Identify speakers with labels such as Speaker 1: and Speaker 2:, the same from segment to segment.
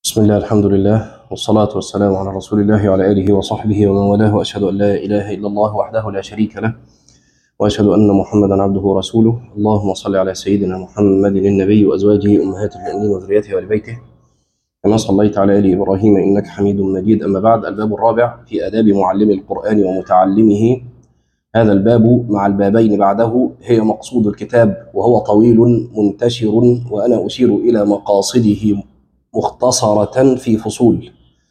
Speaker 1: بسم الله، الحمد لله، والصلاة والسلام على رسول الله وعلى آله وصحبه ومن والاه، وأشهد أن لا إله إلا الله وحده لا شريك له، وأشهد أن محمدا عبده ورسوله. اللهم صل على سيدنا محمد النبي وأزواجه أمهات المؤمنين وذريته وآل بيته كما صليت على آل إبراهيم إنك حميد مجيد. أما بعد، الباب الرابع في آداب معلم القرآن ومتعلمه. هذا الباب مع البابين بعده هي مقصود الكتاب، وهو طويل منتشر، وأنا أشير إلى مقاصده مختصرة في فصول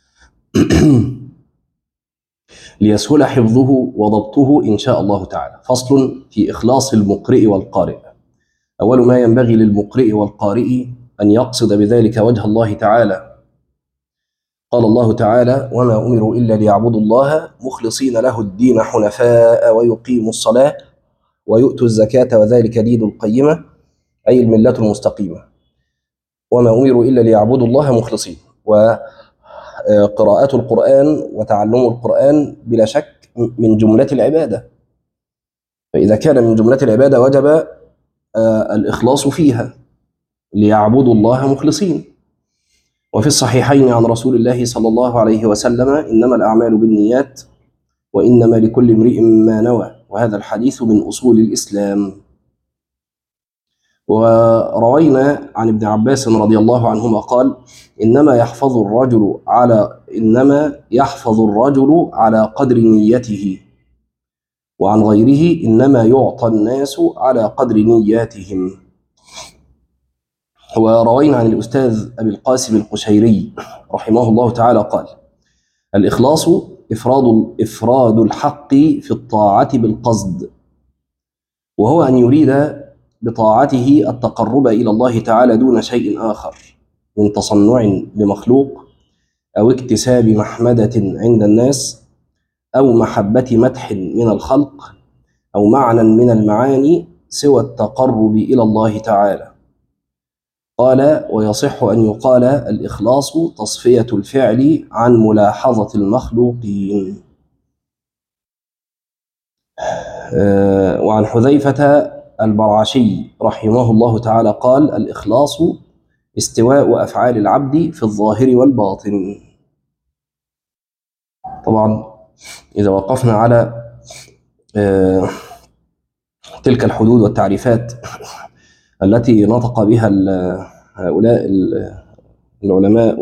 Speaker 1: ليسهل حفظه وضبطه إن شاء الله تعالى. فصل في إخلاص المقرئ والقارئ. أول ما ينبغي للمقرئ والقارئ أن يقصد بذلك وجه الله تعالى. قال الله تعالى: وما أمروا إلا ليعبدوا الله مخلصين له الدين حنفاء ويقيموا الصلاة ويؤتوا الزكاة وذلك دين القيمة، أي الملة المستقيمة. وما أمروا إلا ليعبدوا الله مخلصين. وقراءة القرآن وتعلم القرآن بلا شك من جملة العبادة، فإذا كان من جملة العبادة وجب الإخلاص فيها، ليعبدوا الله مخلصين. وفي الصحيحين عن رسول الله صلى الله عليه وسلم: إنما الأعمال بالنيات وإنما لكل امرئ ما نوى. وهذا الحديث من أصول الإسلام. وروينا عن ابن عباس رضي الله عنهما قال: إنما يحفظ الرجل على قدر نيته، وعن غيره: إنما يعطى الناس على قدر نياتهم. وروينا عن الأستاذ أبي القاسم القشيري رحمه الله تعالى قال: الإخلاص إفراد الحق في الطاعة بالقصد، وهو أن يريد بطاعته التقرب إلى الله تعالى دون شيء آخر من تصنع لمخلوق، أو اكتساب محمدة عند الناس، أو محبة مدح من الخلق، أو معنى من المعاني سوى التقرب إلى الله تعالى. قال: ويصح أن يقال الإخلاص تصفية الفعل عن ملاحظة المخلوقين. وعن حذيفة البرعشي رحمه الله تعالى قال: الإخلاص استواء أفعال العبد في الظاهر والباطن. طبعا إذا وقفنا على تلك الحدود والتعريفات التي نطق بها هؤلاء العلماء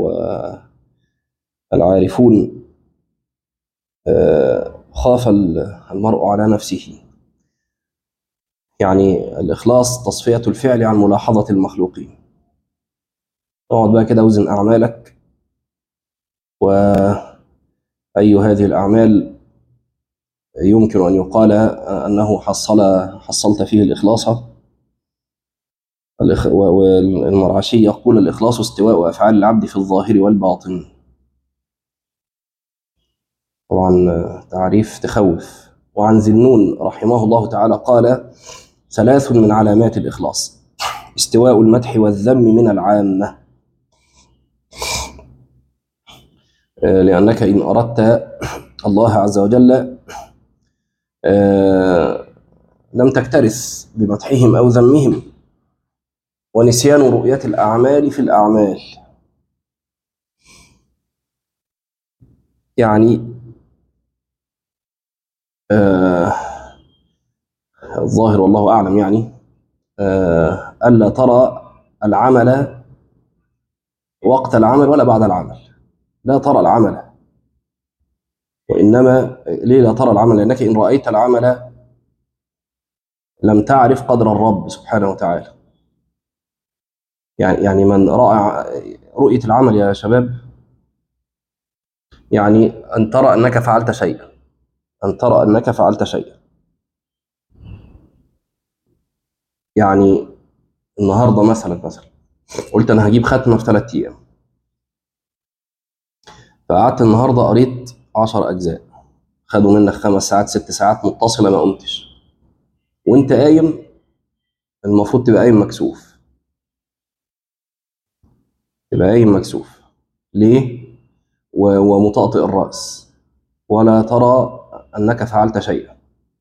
Speaker 1: والعارفون، خاف المرء على نفسه. يعني الإخلاص تصفية الفعل عن ملاحظة المخلوقين. اقعد بقى كده اوزن أعمالك، وأي هذه الأعمال يمكن أن يقال أنه حصلت فيه الإخلاص. والمرعشي يقول: الإخلاص استواء أفعال العبد في الظاهر والباطن. طبعا تعريف تخوف. وعن ذنون رحمه الله تعالى قال: 3 من علامات الإخلاص: استواء المدح والذم من العامة، لأنك إن أردت الله عز وجل لم تكترث بمدحهم أو ذمهم. ونسيان رؤية الأعمال في الأعمال، يعني الظاهر والله أعلم، يعني ألا ترى العمل وقت العمل ولا بعد العمل. لا ترى العمل، وإنما ليه لا ترى العمل؟ لأنك إن رأيت العمل لم تعرف قدر الرب سبحانه وتعالى. يعني من رأى رؤية العمل يا شباب، يعني أن ترى أنك فعلت شيئا، أن ترى أنك فعلت شيئا. يعني النهاردة مثلا قلت أنا هجيب ختمة في 3 أيام، فقعدت النهاردة قريت 10 أجزاء، خدوا منك 5 ساعات 6 ساعات متصلة، ما قمتش. وانت قايم المفروض تبقى قايم مكسوف، تبقى قايم مكسوف. ليه؟ ومطأطئ الرأس، ولا ترى أنك فعلت شيئا.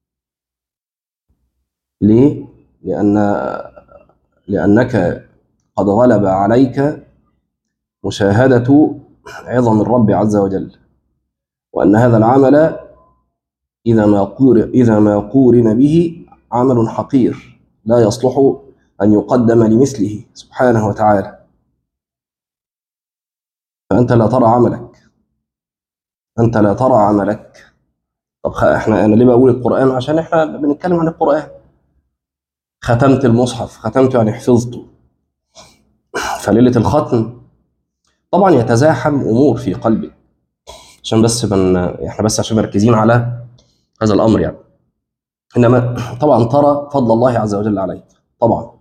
Speaker 1: ليه؟ لأنك قد غلب عليك مشاهدة عظم الرب عز وجل، وأن هذا العمل إذا ما قورن به عمل حقير لا يصلح أن يقدم لمثله سبحانه وتعالى. فأنت لا ترى عملك، أنت لا ترى عملك. طب أنا ليه بقول القرآن؟ عشان إحنا بنتكلم عن القرآن. ختمت المصحف، ختمته يعني حفظته، فليلة الختم طبعا يتزاحم أمور في قلبك، عشان بس إحنا بس عشان مركزين على هذا الأمر يعني. إنما طبعا ترى فضل الله عز وجل عليك طبعا،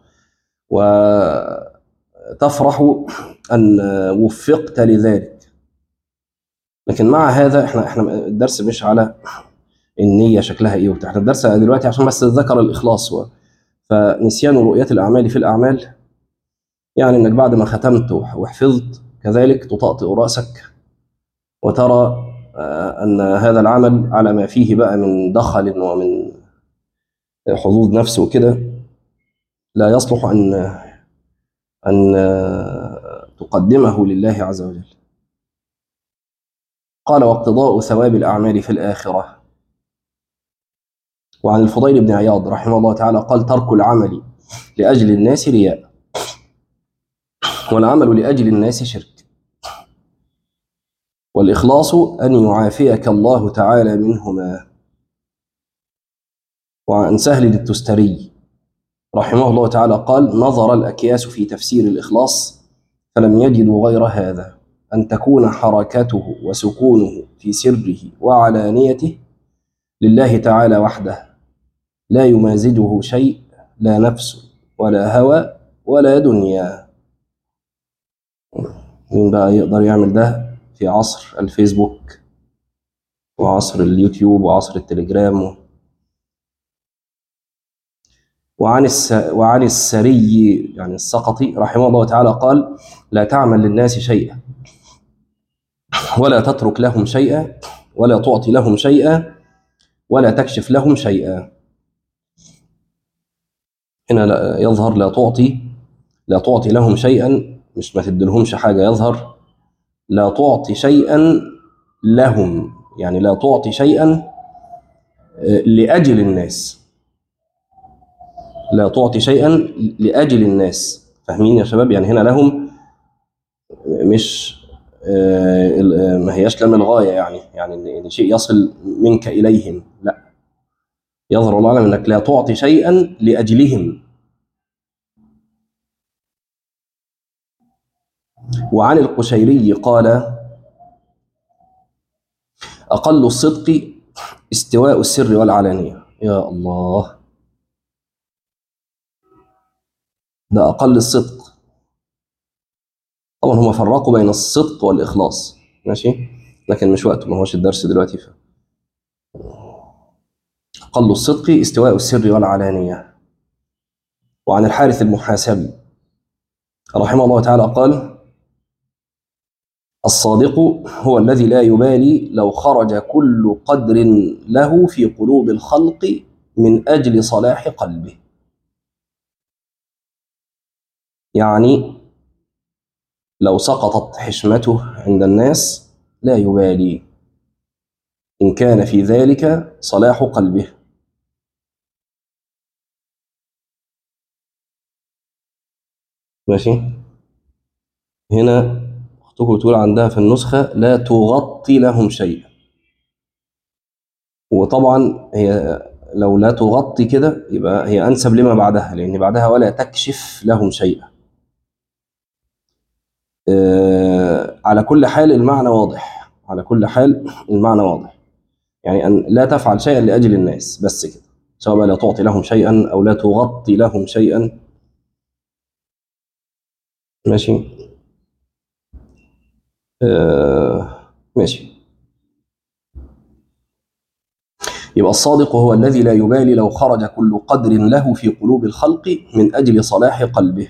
Speaker 1: وتفرح أن وفقت لذلك. لكن مع هذا إحنا الدرس مش على النية شكلها إيه وبتاع، إحنا الدرس دلوقتي عشان بس ذكر الإخلاص فنسيان رؤية الأعمال في الأعمال، يعني إنك بعد ما ختمت وحفظت كذلك تطأطئ رأسك وترى أن هذا العمل على ما فيه بقى من دخل ومن حظوظ نفس وكده لا يصلح أن تقدمه لله عز وجل. قال: واقتضاء ثواب الأعمال في الآخرة. وعن الفضيل بن عياض رحمه الله تعالى قال: ترك العمل لأجل الناس رياء، والعمل لأجل الناس شرك، والإخلاص أن يعافيك الله تعالى منهما. وعن سهل التستري رحمه الله تعالى قال: نظر الأكياس في تفسير الإخلاص فلم يجدوا غير هذا، أن تكون حركته وسكونه في سره وعلانيته لله تعالى وحده، لا يمازجه شيء، لا نفس ولا هوى ولا دنيا. مين بقى يقدر يعمل ده في عصر الفيسبوك وعصر اليوتيوب وعصر التليجرام؟ وعن السري يعني السقطي رحمه الله تعالى قال: لا تعمل للناس شيئا، ولا تترك لهم شيئا، ولا تعطي لهم شيئا، ولا تكشف لهم شيئا. هنا يظهر لا تعطي لهم شيئا، مش ما تديلهمش حاجة، يظهر لا تعطي شيئا لهم، يعني لا تعطي شيئا لأجل الناس، لا تعطي شيئا لأجل الناس. فاهمين يا شباب؟ يعني هنا لهم مش ما هياش لم الغاية، يعني إن شيء يصل منك إليهم، لا، يظهر الله أعلم أنك لا تعطي شيئا لأجلهم. وعن القشيري قال: أقل الصدق استواء السر والعلانية. يا الله، ده أقل الصدق. طبعا هم فرقوا بين الصدق والإخلاص، ماشي، لكن مش وقته، ما هوش الدرس دلوقتي. أقل الصدق استواء السر والعلانية. وعن الحارث المحاسبي رحمه الله تعالى قال: الصادق هو الذي لا يبالي لو خرج كل قدر له في قلوب الخلق من أجل صلاح قلبه. يعني لو سقطت حشمته عند الناس لا يبالي إن كان في ذلك صلاح قلبه. ماشي. هنا أختكم بتقول عندها في النسخة لا تغطي لهم شيئا، وطبعا هي لو لا تغطي كده يبقى هي أنسب لما بعدها، لأن بعدها ولا تكشف لهم شيئا. على كل حال المعنى واضح، على كل حال المعنى واضح، يعني أن لا تفعل شيئا لأجل الناس بس كده، سواء لا تعطي لهم شيئا أو لا تغطي لهم شيئا. ماشي. ماشي. يبقى الصادق هو الذي لا يبالي لو خرج كل قدر له في قلوب الخلق من أجل صلاح قلبه،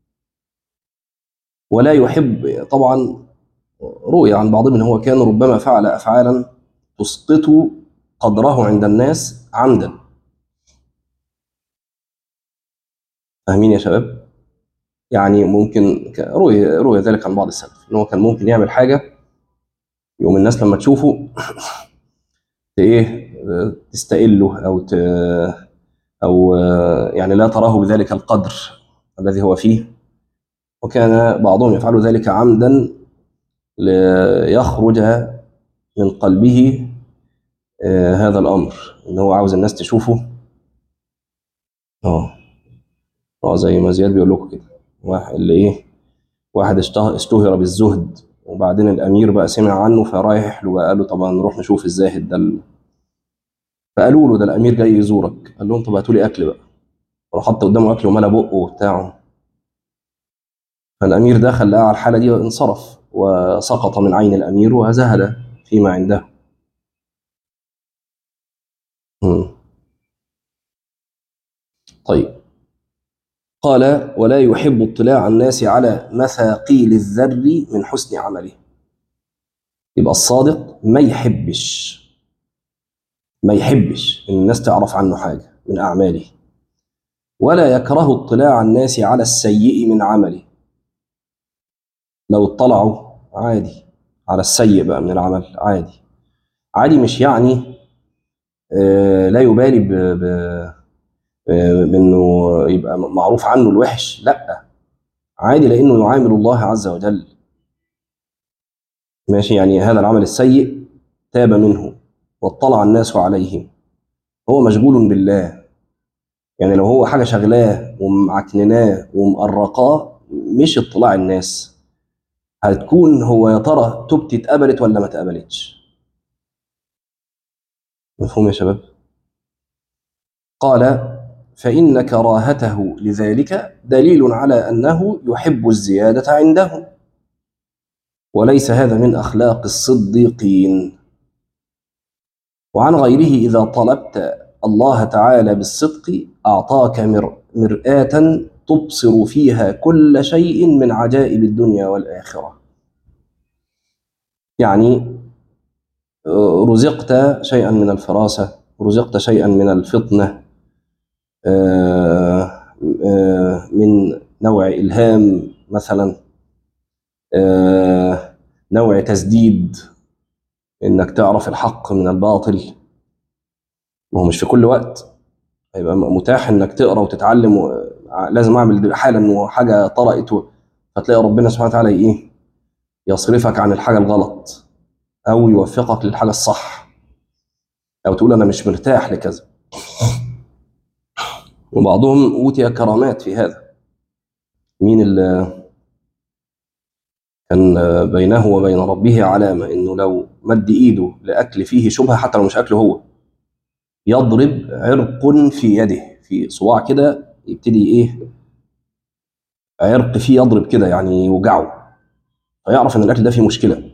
Speaker 1: ولا يحب. طبعا روي عن بعضهم أنه هو كان ربما فعل أفعالا تسقط قدره عند الناس عمدا. فاهمين يا شباب؟ يعني ممكن روي ذلك عن بعض السلف ان هو كان ممكن يعمل حاجه يوم الناس لما تشوفه ايه تستقله او يعني لا تراه بذلك القدر الذي هو فيه. وكان بعضهم يفعل ذلك عمدا ليخرج من قلبه هذا الامر ان هو عاوز الناس تشوفه. اه زي ما زياد بيقول لكم كده، واحد اللي ايه، واحد اشتهر بالزهد، وبعدين الامير بقى سمع عنه فرايح له بقى، قال له طبعا نروح نشوف الزاهد ده فقالوا له ده الامير جاي يزورك. قال لهم طب هاتوا لي اكل بقى، وراح حط قدامه اكل وملى بقه وبتاعه. فالامير دخل لقى على الحاله دي انصرف وسقط من عين الامير وزهد فيما عنده. مم. طيب، قال ولا يحب اطلاع الناس على مثاقيل الذر من حسن عمله. يبقى الصادق ما يحبش ان الناس تعرف عنه حاجه من اعماله، ولا يكره اطلاع الناس على السيء من عمله. لو اطلعوا عادي على السيء بقى من العمل عادي. عادي مش يعني لا يبالي بانه يبقى معروف عنه الوحش، لا، عادي لانه يعامل الله عز وجل. ماشي، يعني هذا العمل السيء تاب منه واطلع الناس عليه، هو مشغول بالله. يعني لو هو حاجه شغلاه ومعكنناه ومقرقاه، مش اطلاع الناس، هتكون هو يا ترى توبتي اتقبلت ولا ما اتقبلتش. مفهوم يا شباب؟ قال فإن كراهته لذلك دليل على أنه يحب الزيادة عنده، وليس هذا من أخلاق الصديقين. وعن غيره إذا طلبت الله تعالى بالصدق أعطاك مرآة تبصر فيها كل شيء من عجائب الدنيا والآخرة. يعني رزقت شيئا من الفراسة، رزقت شيئا من الفطنة، من نوع إلهام مثلا، نوع تسديد إنك تعرف الحق من الباطل. ما هو مش في كل وقت هيبقى متاح إنك تقرأ وتتعلم لازم أعمل حالا إنه حاجة طرأت فتلاقي ربنا سبحانه وتعالى إيه، يصرفك عن الحاجة الغلط أو يوفقك للحاجة الصح، أو تقول أنا مش مرتاح لكذا. وبعضهم أوتي كرامات في هذا. مين اللي كان بينه وبين ربه علامة إنه لو مد إيده لأكل فيه شبهة حتى لو مش أكله هو، يضرب عرق في يده، في صباع كده يبتدي إيه، عرق فيه يضرب كده يعني يوجعه، فيعرف إن الأكل ده فيه مشكلة.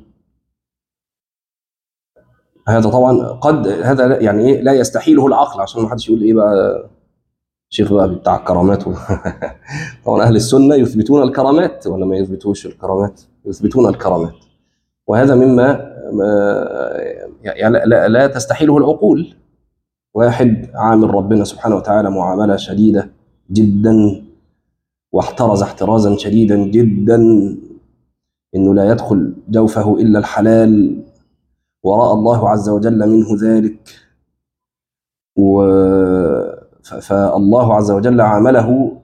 Speaker 1: هذا طبعا قد هذا يعني إيه لا يستحيله العقل، عشان ما حدش يقول إيه بقى شيخ بقى بتاع الكرامات طبعا أهل السنة يثبتون الكرامات ولا ما يثبتوش الكرامات؟ يثبتون الكرامات. وهذا مما يعني لا تستحيله العقول. واحد عامل ربنا سبحانه وتعالى معاملة شديدة جدا، واحترز احترازا شديدا جدا انه لا يدخل جوفه الا الحلال، ورأى الله عز وجل منه ذلك، فالله عز وجل عامله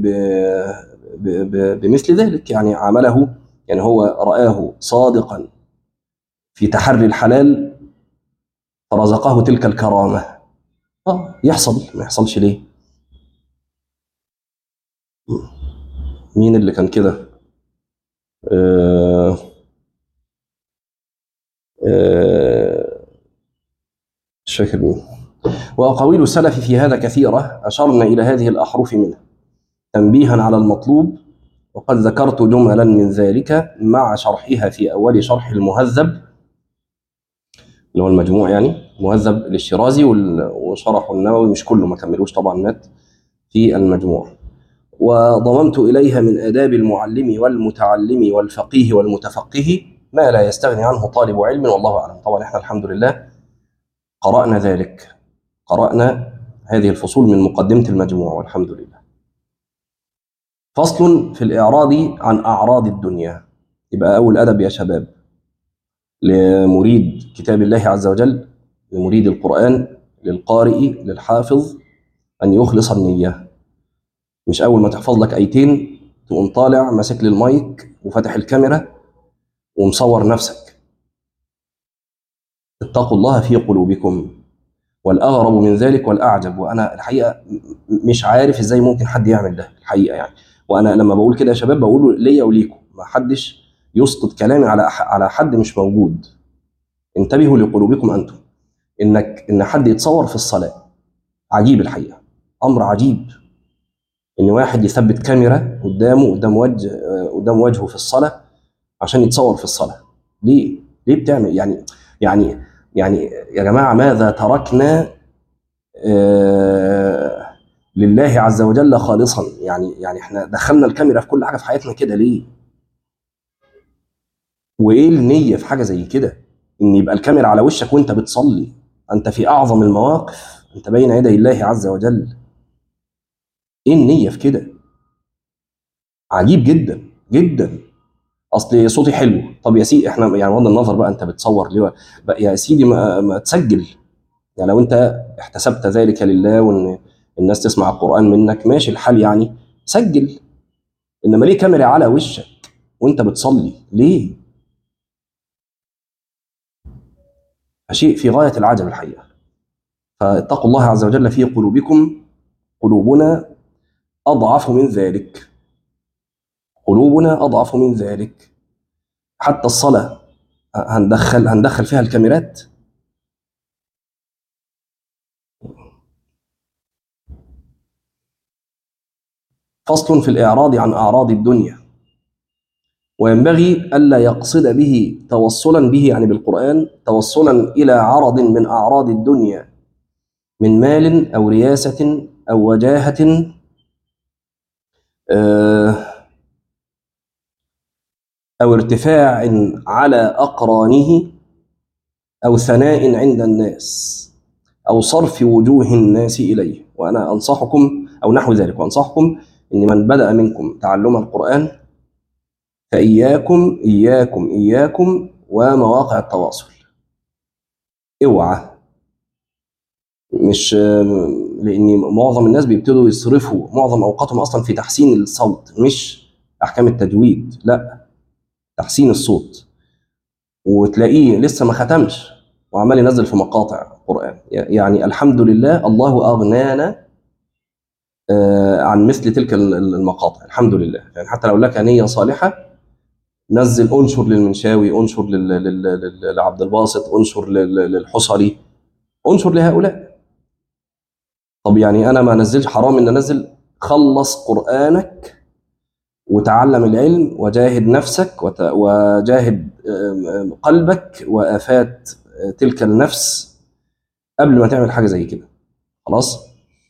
Speaker 1: بمثل ذلك. يعني عامله، يعني هو رآه صادقا في تحري الحلال فرزقه تلك الكرامة. يحصل، ما يحصلش ليه؟ مين اللي كان كده؟ آه آه مش فاكر مين. وأقاويل السلف في هذا كثيرة، أشرنا إلى هذه الأحرف منها تنبيها على المطلوب، وقد ذكرت جملا من ذلك مع شرحها في أول شرح المهذب، اللي هو المجموع يعني مهذب للشيرازي، وشرح النووي مش كله، ما كملوش طبعا، مات في المجموع. وضممت إليها من آداب المعلم والمتعلم والفقيه والمتفقه ما لا يستغني عنه طالب علم، والله أعلم. طبعا إحنا الحمد لله قرأنا ذلك، قرأنا هذه الفصول من مقدمة المجموع والحمد لله. فصل في الإعراض عن أعراض الدنيا. يبقى أول أدب يا شباب لمريد كتاب الله عز وجل، لمريد القرآن، للقارئ، للحافظ، أن يخلص النية. مش أول ما تحفظ لك آيتين تقوم طالع ماسك لي المايك وفتح الكاميرا ومصور نفسك. اتقوا الله في قلوبكم. والأغرب من ذلك والأعجب، وأنا الحقيقة مش عارف إزاي ممكن حد يعمل ده الحقيقة يعني. وأنا لما بقول كده يا شباب بقوله ليا وليكم، ما حدش يسقط كلامي على حد مش موجود. انتبهوا لقلوبكم أنتم. إن حد يتصور في الصلاة عجيب الحقيقة، أمر عجيب. إن واحد يثبت كاميرا قدام وجهه في الصلاة عشان يتصور في الصلاة. ليه بتعمل يعني يعني يا جماعة ماذا تركنا لله عز وجل خالصا؟ يعني احنا دخلنا الكاميرا في كل حاجة في حياتنا كده ليه؟ وايه النية في حاجة زي كده؟ ان يبقى الكاميرا على وشك وانت بتصلي، انت في اعظم المواقف، انت بين يدي الله عز وجل. ايه النية في كده؟ عجيب جدا جدا. اصل صوتي حلو، طب يا سيدي احنا يعني بغض النظر بقى انت بتصور ليه بقى يا سيدي، ما تسجل. يعني لو انت احتسبت ذلك لله وان الناس تسمع القرآن منك ماشي الحال، يعني سجل. انما ليه كاميرا على وشك وانت بتصلي ليه؟ شيء في غاية العجب الحقيقة. فاتقوا الله عز وجل في قلوبكم. قلوبنا أضعف من ذلك، قلوبنا أضعف من ذلك. حتى الصلاة هندخل فيها الكاميرات. فصل في الإعراض عن أعراض الدنيا. وينبغي ألا يقصد به توصلا به، يعني بالقرآن، توصلا إلى عرض من أعراض الدنيا من مال أو رياسة أو وجاهة أو ارتفاع على أقرانه أو ثناء عند الناس أو صرف وجوه الناس إليه. وأنا أنصحكم أو نحو ذلك، وأنصحكم إن من بدأ منكم تعلم القرآن فإياكم إياكم إياكم ومواقع التواصل. اوعى. مش لأن معظم الناس بيبتدوا يصرفوا معظم أوقاتهم أصلا في تحسين الصوت، مش أحكام التجويد، لا، تحسين الصوت. وتلاقيه لسه ما ختمش وعمال ينزل في مقاطع قرآن. يعني الحمد لله الله أغنانا عن مثل تلك المقاطع، الحمد لله. يعني حتى لو لك نية صالحة نزل، انشر للمنشاوي، انشر لعبد الباسط، انشر للحصري، انشر لهؤلاء. طب يعني انا ما انزلش؟ حرام ان انزل؟ خلص قرآنك وتعلم العلم وجاهد نفسك وجاهد قلبك وآفات تلك النفس قبل ما تعمل حاجة زي كده. خلاص.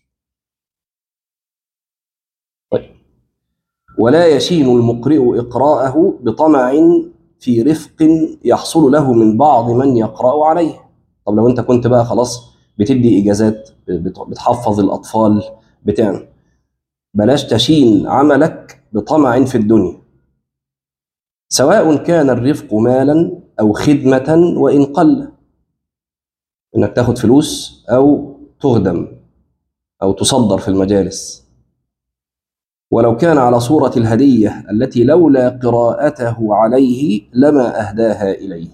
Speaker 1: طيب. ولا يشين المقرئ إقراءه بطمع في رفق يحصل له من بعض من يقرأ عليه. طب لو انت كنت بقى خلاص بتدي إجازات، بتحفظ الأطفال، بتعمل، بلاش تشين عملك بطمع في الدنيا، سواء كان الرفق مالا أو خدمة وإن قل. إنك تاخد فلوس أو تخدم أو تصدر في المجالس، ولو كان على صورة الهدية التي لولا قراءته عليه لما أهداها إليه.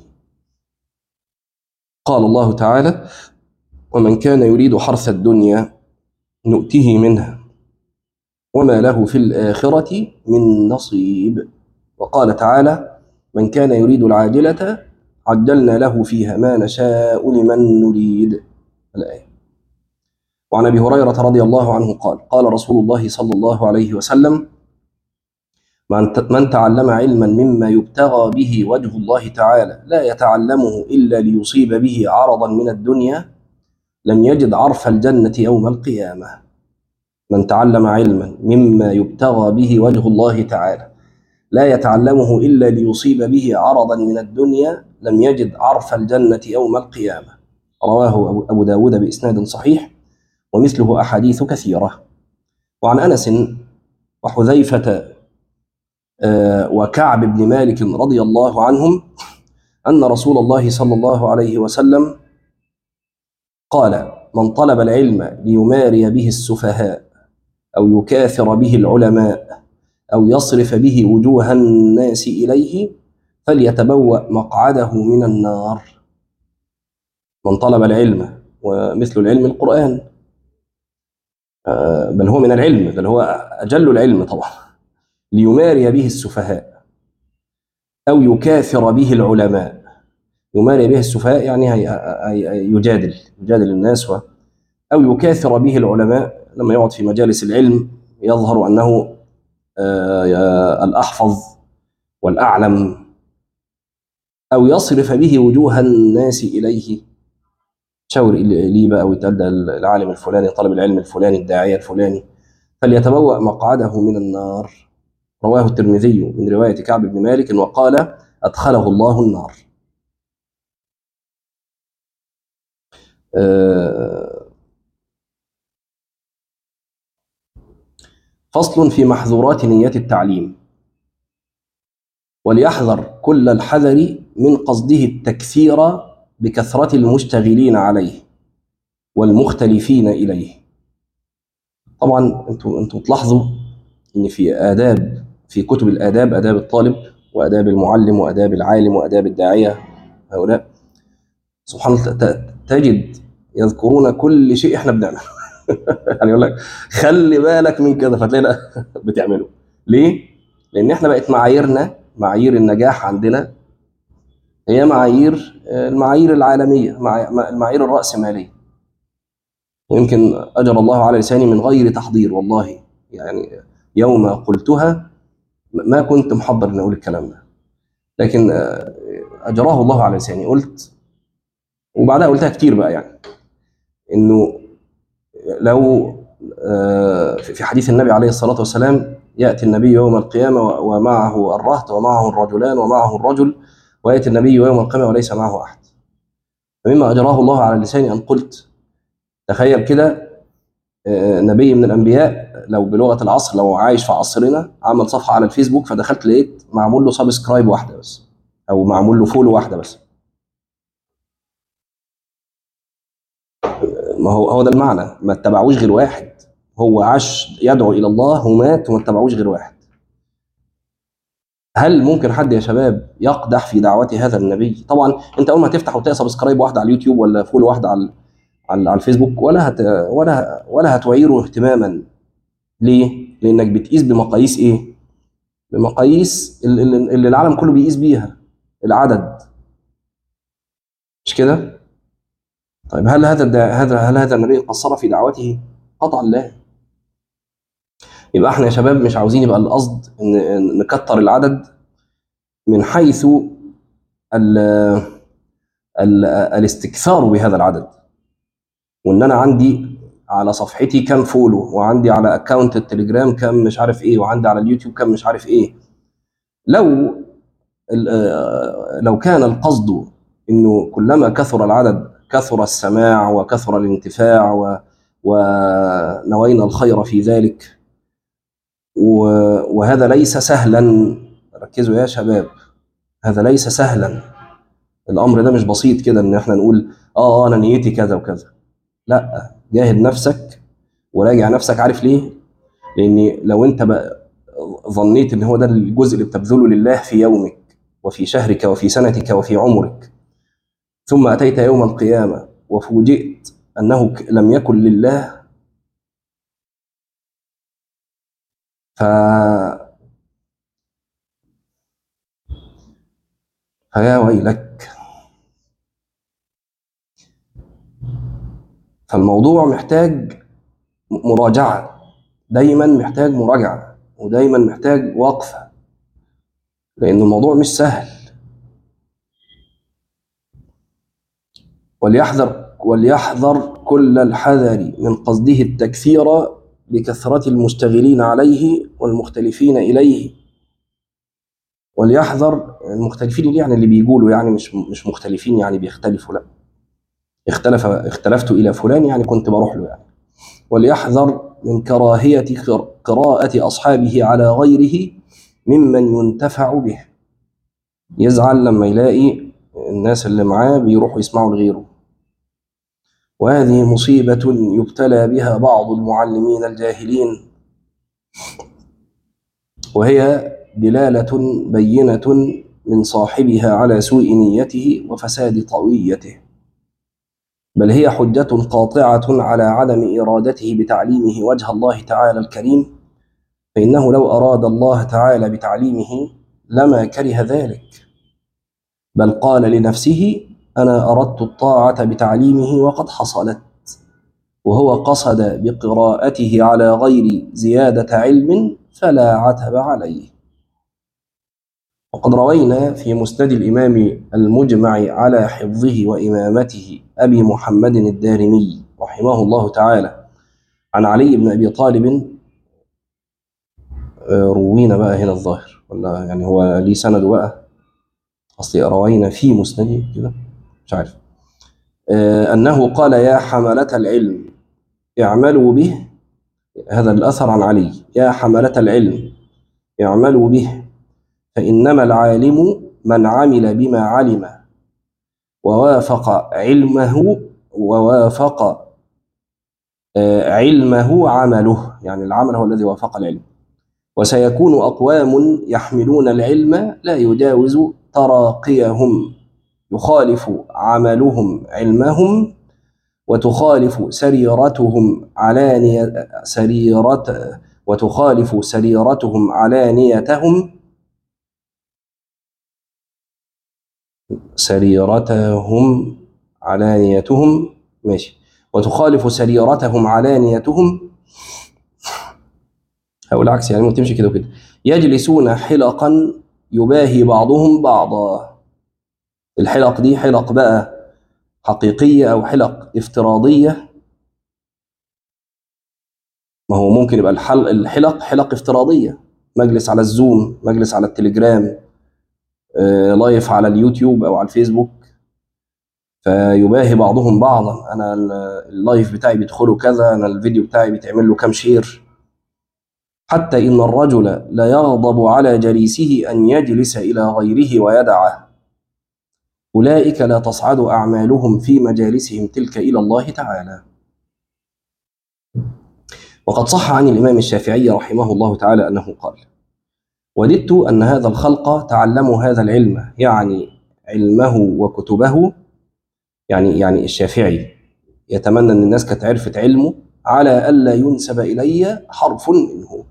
Speaker 1: قال الله تعالى: ومن كان يريد حرث الدنيا نؤته منها وما له في الآخرة من نصيب. وقال تعالى: من كان يريد العاجلة عجلنا له فيها ما نشاء لمن نريد. الآية. وعن أبي هريرة رضي الله عنه قال: قال رسول الله صلى الله عليه وسلم: من تعلم علما مما يبتغى به وجه الله تعالى لا يتعلمه إلا ليصيب به عرضا من الدنيا لم يجد عرف الجنة يوم القيامة. من تعلم علما مما يبتغى به وجه الله تعالى لا يتعلمه إلا ليصيب به عرضا من الدنيا لم يجد عرف الجنة يوم القيامة. رواه أبو داود بإسناد صحيح، ومثله أحاديث كثيرة. وعن أنس وحذيفة وكعب بن مالك رضي الله عنهم أن رسول الله صلى الله عليه وسلم قال: من طلب العلم ليماري به السفهاء أو يكاثر به العلماء أو يصرف به وجوه الناس إليه فليتبوأ مقعده من النار. من طلب العلم، ومثل العلم القرآن، بل هو من العلم، بل هو أجل العلم طبعا، ليماري به السفهاء أو يكاثر به العلماء. يماري به السفهاء يعني يجادل الناس، أو يكاثر به العلماء، لما يقعد في مجالس العلم يظهر أنه الأحفظ والأعلم، أو يصرف به وجوه الناس إليه. شاور لي بقى ويتأدى العالم الفلاني، طالب العلم الفلاني، الداعية الفلاني، فليتبوأ مقعده من النار. رواه الترمذي من رواية كعب بن مالك وقال: أدخله الله النار. فصل في محظورات نية التعليم. وليحذر كل الحذر من قصده التكثير بكثرة المشتغلين عليه والمختلفين إليه. طبعا انتوا تلاحظوا ان في آداب، في كتب الآداب، آداب الطالب وآداب المعلم وآداب العالم وآداب الداعية، هؤلاء سبحان الله تجد يذكرون كل شيء احنا بنعمله. يعني يقول لك خلي بالك من كده، فتلاقي بتعمله. ليه؟ لأن احنا بقت معاييرنا، معايير النجاح عندنا هي المعايير العالمية، المعايير الرأسمالية. ويمكن أجر الله على لساني من غير تحضير، والله يعني يوم قلتها ما كنت محضر أن أقول الكلام ده، لكن أجراه الله على لساني، قلت، وبعدها قلتها كتير بقى، يعني إنه لو في حديث النبي عليه الصلاة والسلام: يأتي النبي يوم القيامة ومعه الرهط ومعه الرجلان ومعه الرجل، ويأتي النبي يوم القيامة وليس معه أحد. فمما أجراه الله على لساني أن قلت: تخيل كده نبي من الأنبياء لو بلغة العصر، لو عايش في عصرنا، عمل صفحة على الفيسبوك، فدخلت لقيت معمول له سبسكرايب واحدة بس، أو معمول له فولو واحدة بس. ما هو ده المعنى، ما اتبعوش غير واحد. هو عاش يدعو إلى الله ومات وما اتبعوش غير واحد. هل ممكن حد يا شباب يقدح في دعوة هذا النبي؟ طبعا انت اول ما تفتح وتلاقي سبسكرايب واحده على اليوتيوب ولا فولو واحده على الفيسبوك، ولا هتعيره اهتماما. ليه؟ لانك بتقيس بمقاييس ايه؟ بمقاييس اللي العالم كله بيقيس بيها، العدد، مش كده؟ طيب هل هذا النبي قصر في دعوته؟ قطعا لا. يبقى احنا يا شباب مش عاوزين يبقى القصد ان نكتر العدد من حيث الاستكثار بهذا العدد، وان انا عندي على صفحتي كم فولو، وعندي على اكونت التليجرام كم مش عارف ايه، وعندي على اليوتيوب كم مش عارف ايه. لو كان القصد انه كلما كثر العدد كثر السماع وكثر الانتفاع ونوينا الخير في ذلك، وهذا ليس سهلا. ركزوا يا شباب، هذا ليس سهلا. الامر ده مش بسيط كده ان احنا نقول انا نيتي كذا وكذا. لا، جاهد نفسك وراجع نفسك. عارف ليه؟ لان لو انت بقى ظنيت ان هو ده الجزء اللي بتبذله لله في يومك وفي شهرك وفي سنتك وفي عمرك، ثم اتيت يوم القيامه وفوجئت انه لم يكن لله، ف فيا ويلك. فالموضوع محتاج مراجعه، دايما محتاج مراجعه، ودايما محتاج وقفه، لان الموضوع مش سهل. وليحذر كل الحذر من قصده التكثير بكثرة المشتغلين عليه والمختلفين إليه. وليحذر المختلفين اللي يعني اللي بيقولوا، يعني مش مختلفين يعني بيختلفوا، لا، اختلفت إلى فلان يعني كنت بروح له يعني. وليحذر من كراهية قراءة أصحابه على غيره ممن ينتفع به. يزعل لما يلاقي الناس اللي معاه بيروحوا يسمعوا لغيره. وهذه مصيبة يبتلى بها بعض المعلمين الجاهلين، وهي دلالة بينة من صاحبها على سوء نيته وفساد طويته، بل هي حجة قاطعة على عدم إرادته بتعليمه وجه الله تعالى الكريم، فإنه لو أراد الله تعالى بتعليمه لما كره ذلك، بل قال لنفسه: أنا أردت الطاعة بتعليمه وقد حصلت، وهو قصد بقراءته على غير زيادة علم فلا عتب عليه. وقد روينا في مسند الإمام المجمع على حفظه وإمامته أبي محمد الدارمي رحمه الله تعالى عن علي بن أبي طالب، روينا بقى هنا الظاهر ولا يعني هو ليه سند بقى؟ أصلي روينا في مسندي كده مش عارف. أنه قال: يا حملة العلم اعملوا به. هذا الأثر عن علي: يا حملة العلم اعملوا به، فإنما العالم من عمل بما علم ووافق علمه عمله، يعني العمل هو الذي وافق العلم. وسيكون أقوام يحملون العلم لا يجاوز تراقيهم، يخالف عملهم علمهم، وتخالف سريرتهم علانيتهم ماشي، وتخالف سريرتهم علانيتهم. أو العكس، يعني تمشي كده وكده. يجلسون حلقا يباهي بعضهم بعضا. الحلق دي حلق بقى حقيقية أو حلق افتراضية. ما هو ممكن يبقى الحلق حلق افتراضية، مجلس على الزوم، مجلس على التليجرام، لايف على اليوتيوب أو على الفيسبوك، فيباهي بعضهم بعضا: أنا اللايف بتاعي بيدخله كذا، أنا الفيديو بتاعي بيتعمل له كام شير. حتى إن الرجل لا يغضب على جليسه أن يجلس إلى غيره ويدعه. أولئك لا تصعد أعمالهم في مجالسهم تلك إلى الله تعالى. وقد صح عن الإمام الشافعي رحمه الله تعالى أنه قال: وددت أن هذا الخلق تعلموا هذا العلم، يعني علمه وكتبه. يعني الشافعي يتمنى أن الناس كانت عرفت علمه على ألا ينسب إلي حرف منه.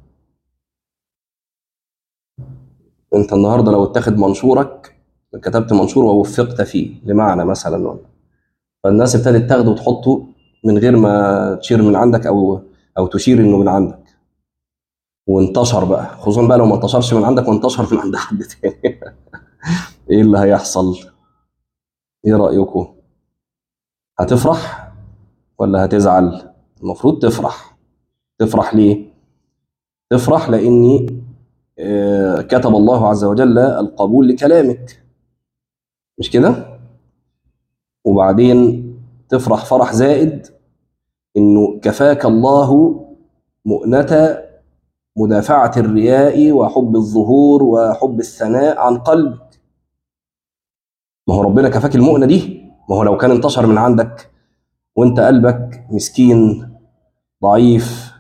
Speaker 1: أنت النهاردة لو اتخذ منشورك، كتبت منشور ووفقت فيه لمعنى مثلا، فالناس ابتدت تاخده وتحطه من غير ما تشير من عندك أو تشير إنه من عندك، وانتشر بقى، خصوصا بقى لو ما انتشرش من عندك وانتشر من عند حد تاني. ايه اللي هيحصل؟ ايه رأيكم؟ هتفرح ولا هتزعل؟ المفروض تفرح. تفرح ليه؟ تفرح لأني كتب الله عز وجل القبول لكلامك، مش كده؟ وبعدين تفرح فرح زائد إنه كفاك الله مؤنة مدافعة الرياء وحب الظهور وحب الثناء عن قلبك. ما هو ربنا كفاك المؤنة دي. ما هو لو كان انتشر من عندك وانت قلبك مسكين ضعيف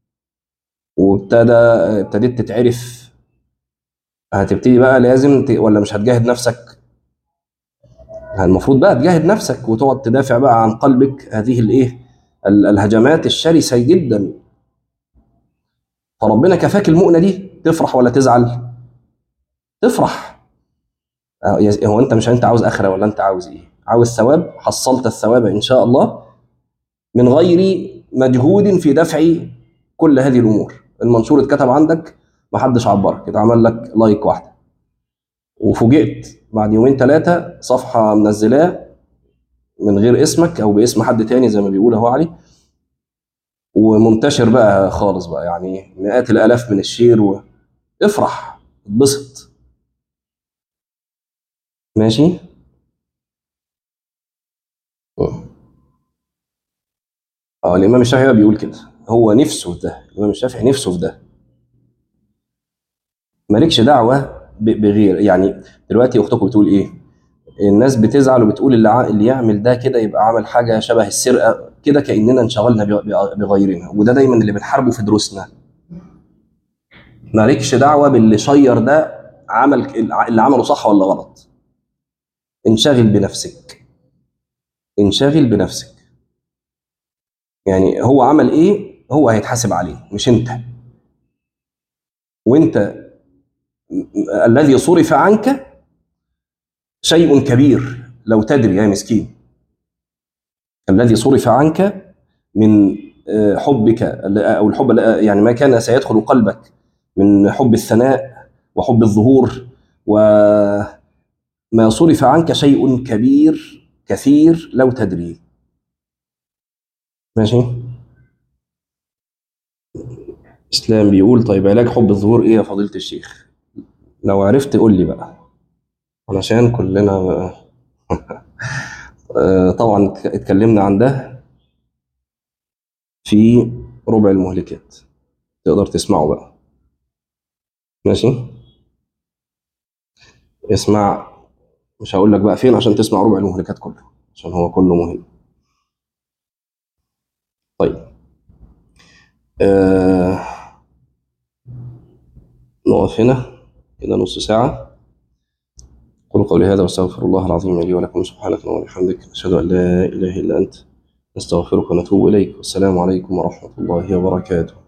Speaker 1: ابتديت تتعرف، هتبتدي بقى لازم ولا مش هتجاهد نفسك؟ المفروض بقى تجاهد نفسك وتقعد تدافع بقى عن قلبك هذه الايه، الهجمات الشرسة جدا. فربنا كفاك المؤنة دي، تفرح ولا تزعل؟ تفرح. هو انت عاوز اخرة ولا انت عاوز ايه؟ عاوز ثواب، حصلت الثواب ان شاء الله من غير مجهود في دفع كل هذه الامور. المنشور اتكتب عندك، محدش عبرك، اتعمل لك لايك واحده، وفوجئت بعد يومين ثلاثه صفحه منزلاه من غير اسمك او باسم حد تاني زي ما بيقول اهو علي، ومنتشر بقى خالص بقى، يعني مئات الالاف من الشير. افرح، اتبسط. ماشي. الامام الشافعي بيقول كده: هو نفسه في ده، الإمام الشافعي نفسه في ده. مالكش دعوة بغير. يعني دلوقتي أختكم بتقول إيه؟ الناس بتزعل وبتقول اللي يعمل ده كده يبقى عمل حاجة شبه السرقة كده، كأننا انشغلنا بغيرنا، وده دايما اللي بنحاربه في دروسنا. مالكش دعوة باللي شير ده عمل اللي عمله صح ولا غلط. انشغل بنفسك، انشغل بنفسك. يعني هو عمل ايه هو هيتحاسب عليه مش انت. وانت الذي صرف عنك شيء كبير لو تدري يا مسكين. الذي صرف عنك من حبك او الحب، يعني ما كان سيدخل قلبك من حب الثناء وحب الظهور، وما صرف عنك شيء كبير كثير لو تدري. ماشي. اسلام بيقول طيب علاج حب الظهور ايه يا فضيلة الشيخ؟ لو عرفت قول لي بقى علشان كلنا طبعا اتكلمنا عن ده في ربع المهلكات، تقدر تسمعه بقى. ماشي. اسمع. مش هقول لك بقى فين عشان تسمع ربع المهلكات كله، عشان هو كله مهم. طيب. آه نقف هنا كده نص ساعة. قولوا قولي هذا واستغفر الله العظيم لي ولكم. سبحانك اللهم وبحمدك، أشهد أن لا إله إلا أنت، نستغفرك ونتوب إليك. والسلام عليكم ورحمة الله وبركاته.